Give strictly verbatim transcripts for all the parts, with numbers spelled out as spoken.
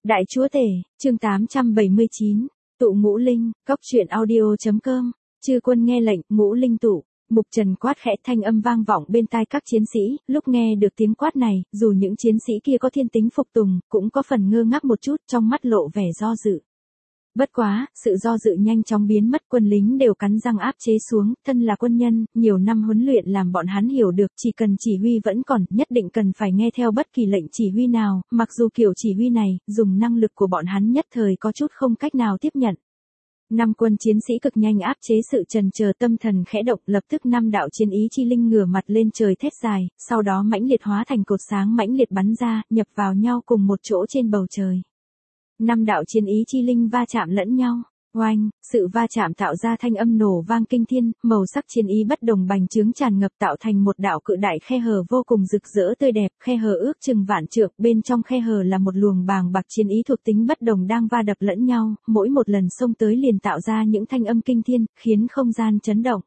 Đại chúa tể, chương tám trăm bảy mươi chín, tụ ngũ linh, cốc truyện audio.com, chư quân nghe lệnh, ngũ linh tụ. Mục Trần quát khẽ, thanh âm vang vọng bên tai các chiến sĩ, lúc nghe được tiếng quát này, dù những chiến sĩ kia có thiên tính phục tùng, cũng có phần ngơ ngác một chút, trong mắt lộ vẻ do dự. Bất quá, sự do dự nhanh chóng biến mất, quân lính đều cắn răng áp chế xuống, thân là quân nhân, nhiều năm huấn luyện làm bọn hắn hiểu được, chỉ cần chỉ huy vẫn còn, nhất định cần phải nghe theo bất kỳ lệnh chỉ huy nào, mặc dù kiểu chỉ huy này, dùng năng lực của bọn hắn nhất thời có chút không cách nào tiếp nhận. Năm quân chiến sĩ cực nhanh áp chế sự trần chờ, tâm thần khẽ động, lập tức năm đạo chiến ý chi linh ngửa mặt lên trời thét dài, sau đó mãnh liệt hóa thành cột sáng mãnh liệt bắn ra, nhập vào nhau cùng một chỗ trên bầu trời. Năm đạo chiến ý chi linh va chạm lẫn nhau, oanh, sự va chạm tạo ra thanh âm nổ vang kinh thiên, màu sắc chiến ý bất đồng bành trướng tràn ngập tạo thành một đạo cự đại khe hở vô cùng rực rỡ tươi đẹp, khe hở ước chừng vạn trượng, bên trong khe hở là một luồng bàng bạc chiến ý thuộc tính bất đồng đang va đập lẫn nhau, mỗi một lần xông tới liền tạo ra những thanh âm kinh thiên, khiến không gian chấn động.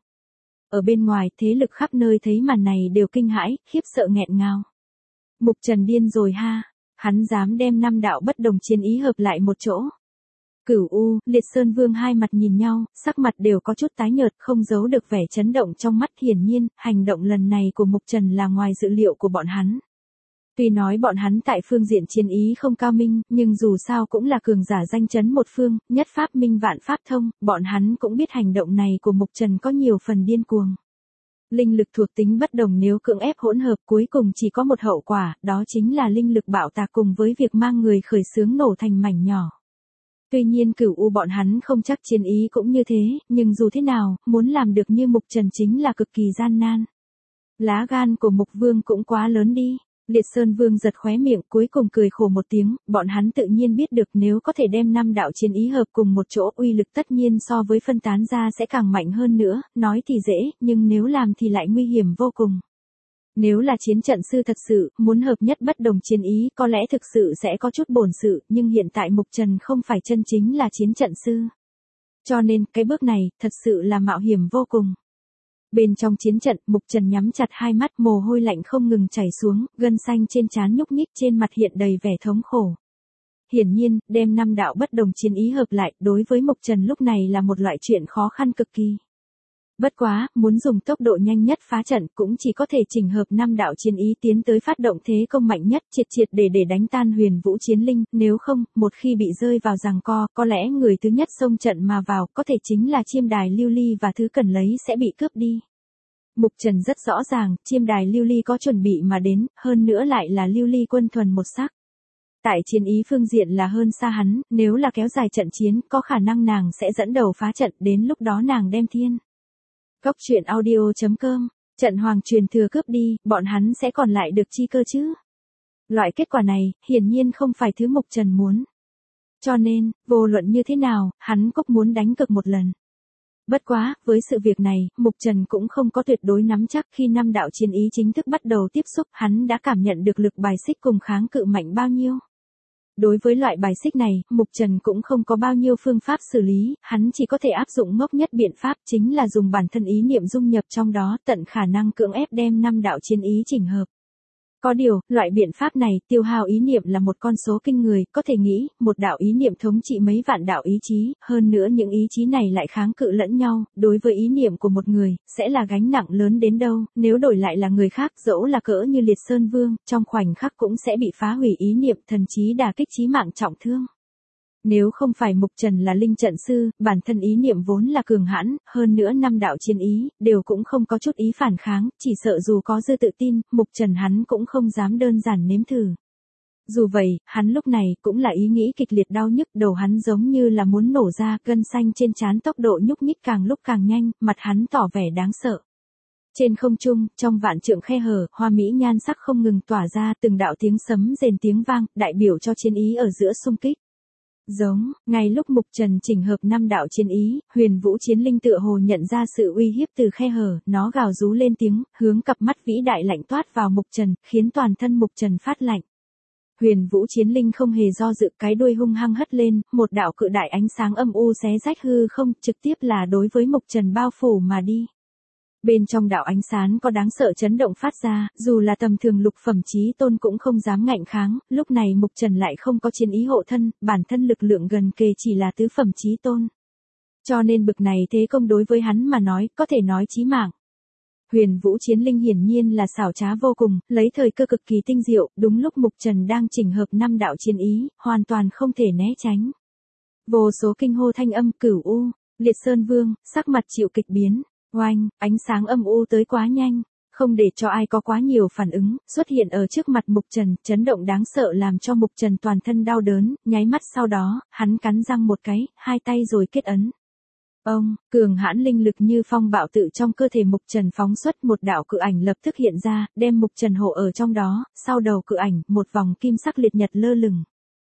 Ở bên ngoài, thế lực khắp nơi thấy màn này đều kinh hãi, khiếp sợ nghẹn ngào. Mục Trần điên rồi ha. Hắn dám đem năm đạo bất đồng chiến ý hợp lại một chỗ. Cửu U, Liệt Sơn Vương hai mặt nhìn nhau, sắc mặt đều có chút tái nhợt, không giấu được vẻ chấn động trong mắt. Hiển nhiên, hành động lần này của Mục Trần là ngoài dự liệu của bọn hắn. Tuy nói bọn hắn tại phương diện chiến ý không cao minh, nhưng dù sao cũng là cường giả danh chấn một phương, nhất pháp minh vạn pháp thông, bọn hắn cũng biết hành động này của Mục Trần có nhiều phần điên cuồng. Linh lực thuộc tính bất đồng nếu cưỡng ép hỗn hợp cuối cùng chỉ có một hậu quả, đó chính là linh lực bạo tạc cùng với việc mang người khởi xướng nổ thành mảnh nhỏ. Tuy nhiên Cửu U bọn hắn không chắc chiến ý cũng như thế, nhưng dù thế nào, muốn làm được như Mục Trần chính là cực kỳ gian nan. Lá gan của Mục Vương cũng quá lớn đi. Liệt Sơn Vương giật khóe miệng, cuối cùng cười khổ một tiếng, bọn hắn tự nhiên biết được nếu có thể đem năm đạo chiến ý hợp cùng một chỗ, uy lực tất nhiên so với phân tán ra sẽ càng mạnh hơn nữa, nói thì dễ, nhưng nếu làm thì lại nguy hiểm vô cùng. Nếu là chiến trận sư thật sự, muốn hợp nhất bất đồng chiến ý, có lẽ thực sự sẽ có chút bổn sự, nhưng hiện tại Mục Trần không phải chân chính là chiến trận sư. Cho nên, cái bước này, thật sự là mạo hiểm vô cùng. Bên trong chiến trận, Mục Trần nhắm chặt hai mắt, mồ hôi lạnh không ngừng chảy xuống, gân xanh trên trán nhúc nhích, trên mặt hiện đầy vẻ thống khổ. Hiển nhiên, đem năm đạo bất đồng chiến ý hợp lại, đối với Mục Trần lúc này là một loại chuyện khó khăn cực kỳ. Bất quá, muốn dùng tốc độ nhanh nhất phá trận cũng chỉ có thể chỉnh hợp năm đạo chiến ý tiến tới phát động thế công mạnh nhất, triệt triệt để để đánh tan Huyền Vũ Chiến Linh, nếu không, một khi bị rơi vào giằng co, có lẽ người thứ nhất xông trận mà vào, có thể chính là Chiêm Đài Lưu Ly và thứ cần lấy sẽ bị cướp đi. Mục Trần rất rõ ràng, Chiêm Đài Lưu Ly có chuẩn bị mà đến, hơn nữa lại là Lưu Ly quân thuần một sắc. Tại chiến ý phương diện là hơn xa hắn, nếu là kéo dài trận chiến, có khả năng nàng sẽ dẫn đầu phá trận, đến lúc đó nàng đem thiên. Cốc truyện audio.com, trận hoàng truyền thừa cướp đi, bọn hắn sẽ còn lại được chi cơ chứ? Loại kết quả này, hiển nhiên không phải thứ Mục Trần muốn. Cho nên, vô luận như thế nào, hắn cũng muốn đánh cực một lần. Bất quá, với sự việc này, Mục Trần cũng không có tuyệt đối nắm chắc, khi năm đạo chiến ý chính thức bắt đầu tiếp xúc, hắn đã cảm nhận được lực bài xích cùng kháng cự mạnh bao nhiêu. Đối với loại bài xích này, Mục Trần cũng không có bao nhiêu phương pháp xử lý, hắn chỉ có thể áp dụng ngốc nhất biện pháp, chính là dùng bản thân ý niệm dung nhập trong đó, tận khả năng cưỡng ép đem năm đạo chiến ý chỉnh hợp. Có điều, loại biện pháp này, tiêu hao ý niệm là một con số kinh người, có thể nghĩ, một đạo ý niệm thống trị mấy vạn đạo ý chí, hơn nữa những ý chí này lại kháng cự lẫn nhau, đối với ý niệm của một người, sẽ là gánh nặng lớn đến đâu, nếu đổi lại là người khác, dẫu là cỡ như Liệt Sơn Vương, trong khoảnh khắc cũng sẽ bị phá hủy ý niệm, thần chí đả kích chí mạng trọng thương. Nếu không phải Mục Trần là linh trận sư, bản thân ý niệm vốn là cường hãn, hơn nữa năm đạo chiến ý, đều cũng không có chút ý phản kháng, chỉ sợ dù có dư tự tin, Mục Trần hắn cũng không dám đơn giản nếm thử. Dù vậy, hắn lúc này cũng là ý nghĩ kịch liệt đau nhức, đầu hắn giống như là muốn nổ ra, gân xanh trên trán tốc độ nhúc nhích càng lúc càng nhanh, mặt hắn tỏ vẻ đáng sợ. Trên không trung, trong vạn trượng khe hở, hoa mỹ nhan sắc không ngừng tỏa ra, từng đạo tiếng sấm rền tiếng vang, đại biểu cho chiến ý ở giữa xung kích. Giống, ngay lúc Mục Trần chỉnh hợp năm đạo chiến ý, Huyền Vũ Chiến Linh tựa hồ nhận ra sự uy hiếp từ khe hở, nó gào rú lên tiếng, hướng cặp mắt vĩ đại lạnh toát vào Mục Trần, khiến toàn thân Mục Trần phát lạnh. Huyền Vũ Chiến Linh không hề do dự, cái đuôi hung hăng hất lên, một đạo cự đại ánh sáng âm u xé rách hư không, trực tiếp là đối với Mục Trần bao phủ mà đi. Bên trong đạo ánh sáng có đáng sợ chấn động phát ra, dù là tầm thường lục phẩm chí tôn cũng không dám ngạnh kháng, lúc này Mục Trần lại không có chiến ý hộ thân, bản thân lực lượng gần kề chỉ là tứ phẩm chí tôn. Cho nên bực này thế công đối với hắn mà nói, có thể nói chí mạng. Huyền Vũ Chiến Linh hiển nhiên là xảo trá vô cùng, lấy thời cơ cực kỳ tinh diệu, đúng lúc Mục Trần đang chỉnh hợp năm đạo chiến ý, hoàn toàn không thể né tránh. Vô số kinh hô thanh âm cửu u, Liệt Sơn Vương, sắc mặt chịu kịch biến, oanh, ánh sáng âm u tới quá nhanh, không để cho ai có quá nhiều phản ứng, xuất hiện ở trước mặt Mục Trần, chấn động đáng sợ làm cho Mục Trần toàn thân đau đớn, nháy mắt sau đó, hắn cắn răng một cái, hai tay rồi kết ấn. Ông, cường hãn linh lực như phong bạo tự trong cơ thể Mục Trần phóng xuất một đạo cự ảnh lập tức hiện ra, đem Mục Trần hộ ở trong đó, sau đầu cự ảnh, một vòng kim sắc liệt nhật lơ lửng.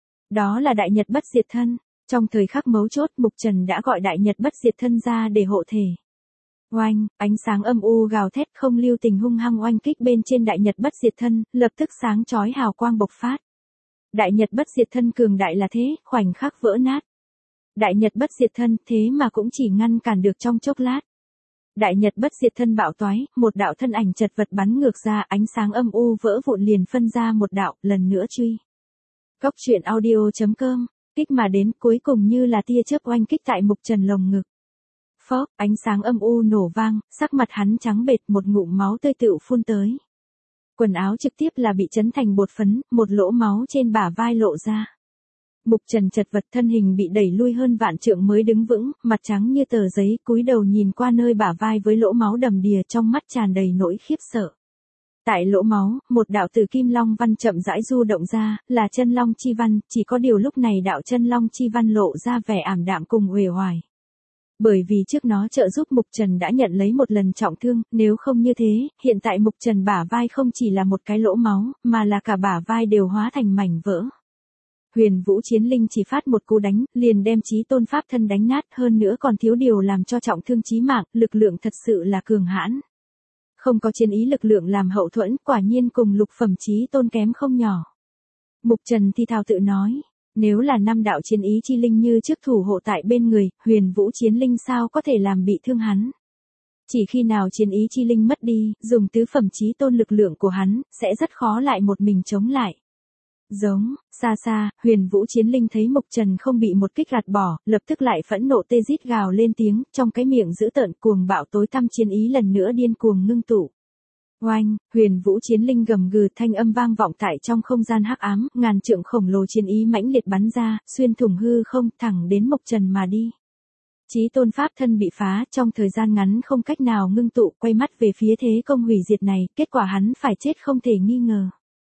Đó là đại nhật bất diệt thân, trong thời khắc mấu chốt Mục Trần đã gọi đại nhật bất diệt thân ra để hộ thể. Oanh, ánh sáng âm u gào thét không lưu tình hung hăng oanh kích bên trên đại nhật bất diệt thân, lập tức sáng chói hào quang bộc phát. Đại nhật bất diệt thân cường đại là thế, khoảnh khắc vỡ nát. Đại nhật bất diệt thân, thế mà cũng chỉ ngăn cản được trong chốc lát. Đại nhật bất diệt thân bạo toái, một đạo thân ảnh chật vật bắn ngược ra, ánh sáng âm u vỡ vụn liền phân ra một đạo, lần nữa truy. Cốc truyện audio chấm com, kích mà đến cuối cùng như là tia chớp oanh kích tại Mục Trần lồng ngực. Phốc, ánh sáng âm u nổ vang, sắc mặt hắn trắng bệch, một ngụm máu tươi tựu phun tới. Quần áo trực tiếp là bị chấn thành bột phấn, một lỗ máu trên bả vai lộ ra. Mục Trần chật vật thân hình bị đẩy lui hơn vạn trượng mới đứng vững, mặt trắng như tờ giấy, cúi đầu nhìn qua nơi bả vai với lỗ máu đầm đìa, trong mắt tràn đầy nỗi khiếp sợ. Tại lỗ máu, một đạo tử kim long văn chậm rãi du động ra, là chân long chi văn, chỉ có điều lúc này đạo chân long chi văn lộ ra vẻ ảm đạm cùng uể oải. Bởi vì trước nó trợ giúp Mục Trần đã nhận lấy một lần trọng thương, nếu không như thế, hiện tại Mục Trần bả vai không chỉ là một cái lỗ máu, mà là cả bả vai đều hóa thành mảnh vỡ. Huyền Vũ Chiến Linh chỉ phát một cú đánh, liền đem chí tôn pháp thân đánh nát, hơn nữa còn thiếu điều làm cho trọng thương chí mạng, lực lượng thật sự là cường hãn. Không có chiến ý lực lượng làm hậu thuẫn, quả nhiên cùng lục phẩm chí tôn kém không nhỏ. Mục Trần thì thào tự nói, nếu là năm đạo chiến ý chi linh như trước thủ hộ tại bên người, Huyền Vũ Chiến Linh sao có thể làm bị thương hắn. Chỉ khi nào chiến ý chi linh mất đi, dùng tứ phẩm chí tôn lực lượng của hắn, sẽ rất khó lại một mình chống lại. Giống, xa xa, Huyền Vũ Chiến Linh thấy Mục Trần không bị một kích gạt bỏ, lập tức lại phẫn nộ tê rít gào lên tiếng, trong cái miệng dữ tợn cuồng bạo tối tăm chiến ý lần nữa điên cuồng ngưng tụ. Oanh, Huyền Vũ Chiến Linh gầm gừ thanh âm vang vọng tại trong không gian hắc ám, ngàn trượng khổng lồ chiến ý mãnh liệt bắn ra, xuyên thủng hư không, thẳng đến Mục Trần mà đi. Chí tôn pháp thân bị phá, trong thời gian ngắn không cách nào ngưng tụ, quay mắt về phía thế công hủy diệt này, kết quả hắn phải chết không thể nghi ngờ.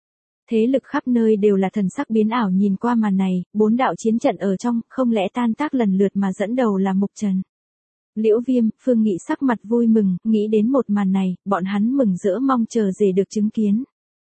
Thế lực khắp nơi đều là thần sắc biến ảo nhìn qua màn này, bốn đạo chiến trận ở trong, không lẽ tan tác lần lượt mà dẫn đầu là Mục Trần. Liễu Viêm, Phương Nghị sắc mặt vui mừng, nghĩ đến một màn này, bọn hắn mừng rỡ mong chờ dễ được chứng kiến.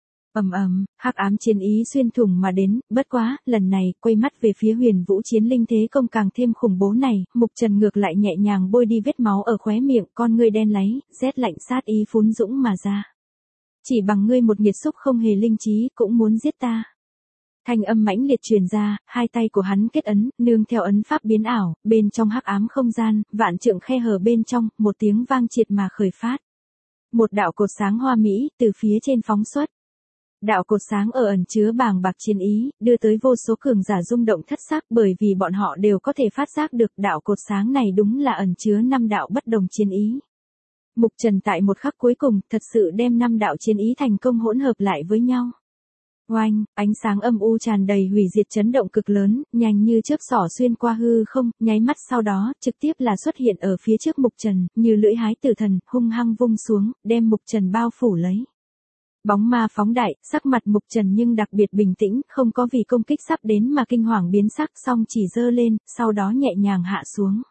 Ầm ầm, hắc ám chiến ý xuyên thủng mà đến, bất quá, lần này, quay mắt về phía Huyền Vũ Chiến Linh thế công càng thêm khủng bố này, Mục Trần ngược lại nhẹ nhàng bôi đi vết máu ở khóe miệng, con ngươi đen láy, rét lạnh sát ý phún dũng mà ra. Chỉ bằng ngươi một nghiệt xúc không hề linh trí, cũng muốn giết ta. Thanh âm mãnh liệt truyền ra, hai tay của hắn kết ấn, nương theo ấn pháp biến ảo, bên trong hắc ám không gian, vạn trượng khe hở bên trong, một tiếng vang triệt mà khởi phát. Một đạo cột sáng hoa mỹ, từ phía trên phóng xuất. Đạo cột sáng ở ẩn chứa bàng bạc chiến ý, đưa tới vô số cường giả rung động thất sắc bởi vì bọn họ đều có thể phát giác được đạo cột sáng này đúng là ẩn chứa năm đạo bất đồng chiến ý. Mục Trần tại một khắc cuối cùng, thật sự đem năm đạo chiến ý thành công hỗn hợp lại với nhau. Oanh, ánh sáng âm u tràn đầy hủy diệt chấn động cực lớn, nhanh như chớp xỏ xuyên qua hư không, nháy mắt sau đó, trực tiếp là xuất hiện ở phía trước Mục Trần, như lưỡi hái tử thần, hung hăng vung xuống, đem Mục Trần bao phủ lấy. Bóng ma phóng đại, sắc mặt Mục Trần nhưng đặc biệt bình tĩnh, không có vì công kích sắp đến mà kinh hoàng biến sắc, song chỉ giơ lên, sau đó nhẹ nhàng hạ xuống.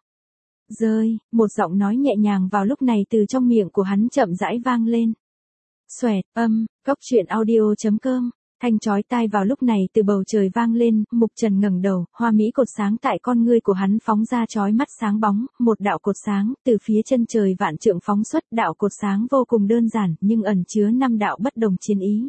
Rơi, một giọng nói nhẹ nhàng vào lúc này từ trong miệng của hắn chậm rãi vang lên. Xoẹt, âm, cốc truyện audio chấm com. Thanh chói tai vào lúc này từ bầu trời vang lên, Mục Trần ngẩng đầu, hoa mỹ cột sáng tại con ngươi của hắn phóng ra chói mắt sáng bóng, một đạo cột sáng, từ phía chân trời vạn trượng phóng xuất, đạo cột sáng vô cùng đơn giản, nhưng ẩn chứa năm đạo bất đồng chiến ý.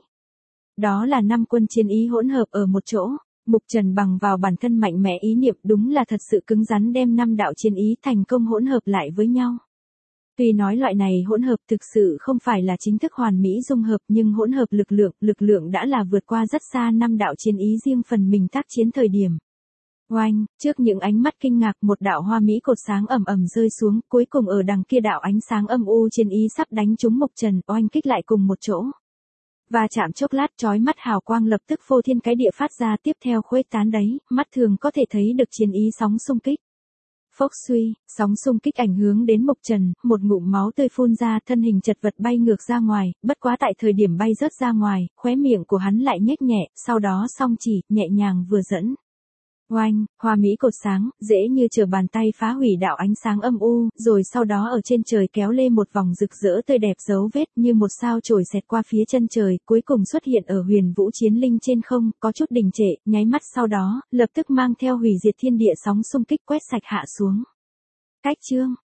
Đó là năm quân chiến ý hỗn hợp ở một chỗ. Mục Trần bằng vào bản thân mạnh mẽ ý niệm đúng là thật sự cứng rắn đem năm đạo chiến ý thành công hỗn hợp lại với nhau. Tuy nói loại này hỗn hợp thực sự không phải là chính thức hoàn mỹ dung hợp, nhưng hỗn hợp lực lượng, lực lượng đã là vượt qua rất xa năm đạo chiến ý riêng phần mình tác chiến thời điểm. Oanh, trước những ánh mắt kinh ngạc, một đạo hoa mỹ cột sáng ầm ầm rơi xuống, cuối cùng ở đằng kia đạo ánh sáng âm u chiến ý sắp đánh trúng Mộc Trần, oanh kích lại cùng một chỗ. Và chạm chốc lát, chói mắt hào quang lập tức phô thiên cái địa phát ra, tiếp theo khuếch tán đấy, mắt thường có thể thấy được chiến ý sóng xung kích. Phốc suy, sóng xung kích ảnh hưởng đến Mộc Trần, một ngụm máu tươi phun ra, thân hình chật vật bay ngược ra ngoài, bất quá tại thời điểm bay rớt ra ngoài, khóe miệng của hắn lại nhếch nhẹ, sau đó song chỉ, nhẹ nhàng vừa dẫn. Oanh, hoa mỹ cột sáng, dễ như trở bàn tay phá hủy đạo ánh sáng âm u, rồi sau đó ở trên trời kéo lê một vòng rực rỡ tươi đẹp dấu vết như một sao chổi xẹt qua phía chân trời, cuối cùng xuất hiện ở huyền vũ chiến linh trên không, có chút đình trệ, nháy mắt sau đó, lập tức mang theo hủy diệt thiên địa sóng xung kích quét sạch hạ xuống. Cách chương